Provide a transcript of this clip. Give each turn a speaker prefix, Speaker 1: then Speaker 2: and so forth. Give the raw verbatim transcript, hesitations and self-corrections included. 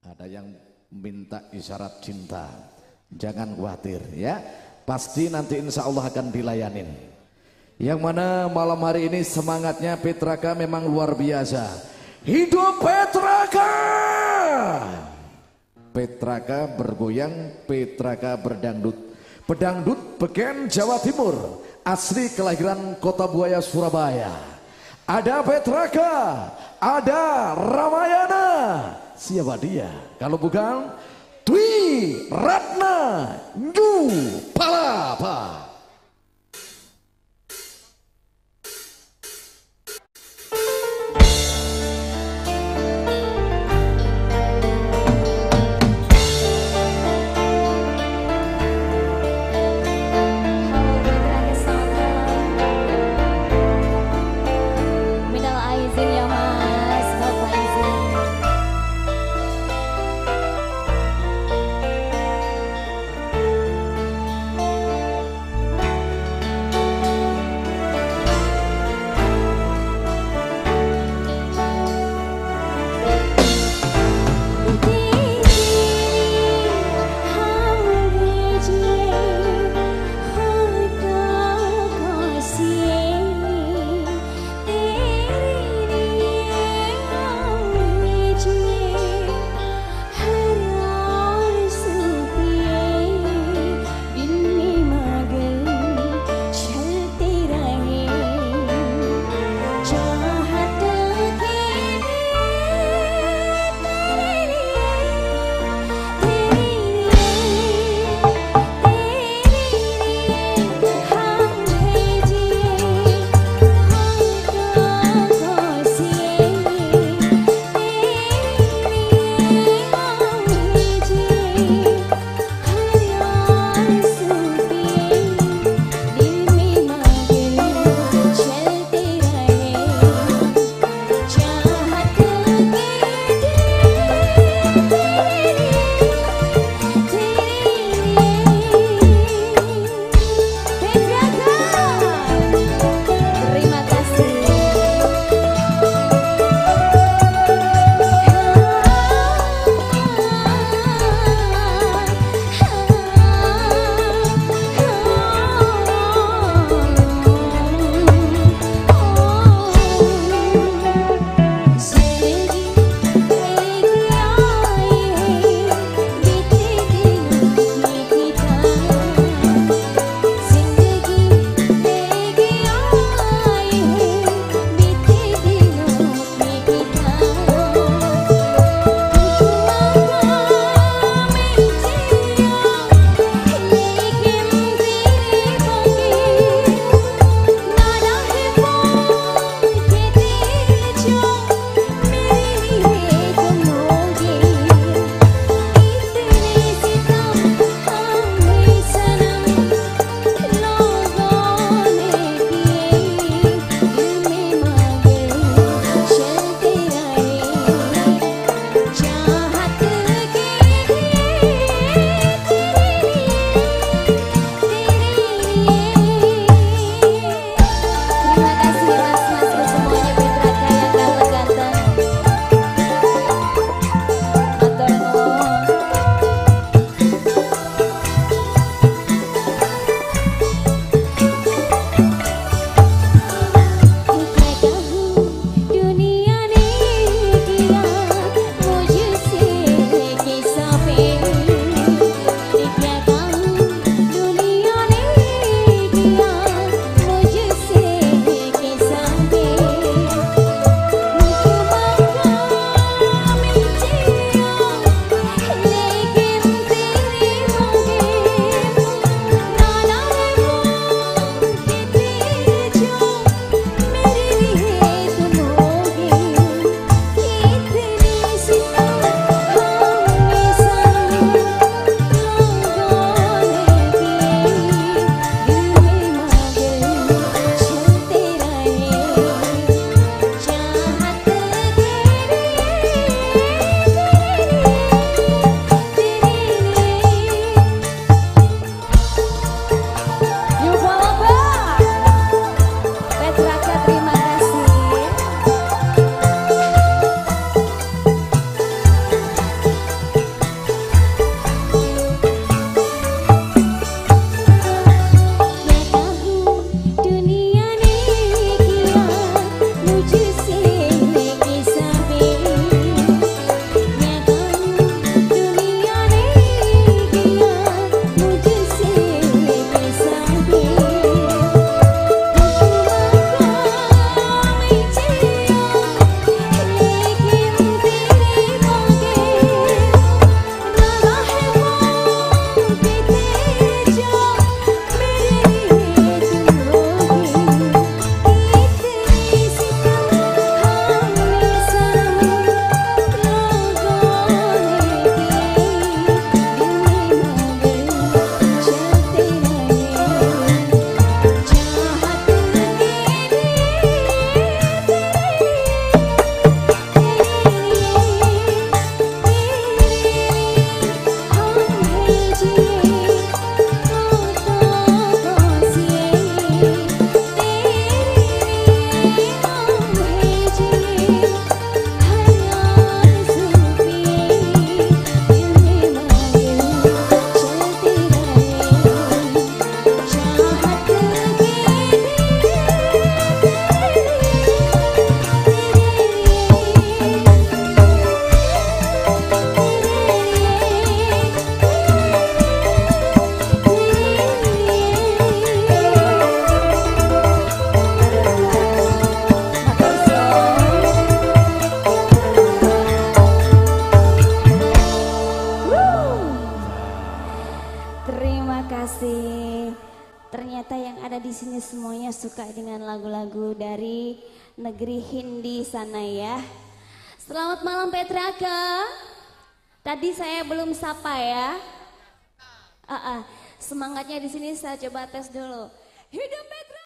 Speaker 1: Ada yang minta isyarat cinta, jangan khawatir ya, pasti nanti insya Allah akan dilayanin. Yang mana malam hari ini semangatnya Petraka memang luar biasa. Hidup Petraka! Petraka bergoyang, Petraka berdangdut. Pedangdut Beken Jawa Timur, asli kelahiran Kota Buaya Surabaya. Ada Petraka, ada Ramayana. Siapa dia? Kalau bukan Dwi Ratna Nyu Palapa.
Speaker 2: kasih. Ternyata yang ada di sini semuanya suka dengan lagu-lagu dari negeri Hindi sana ya. Selamat malam Petraka. Tadi saya belum sapa ya. Uh -uh. Semangatnya di sini saya coba tes dulu. Hidup Petraka.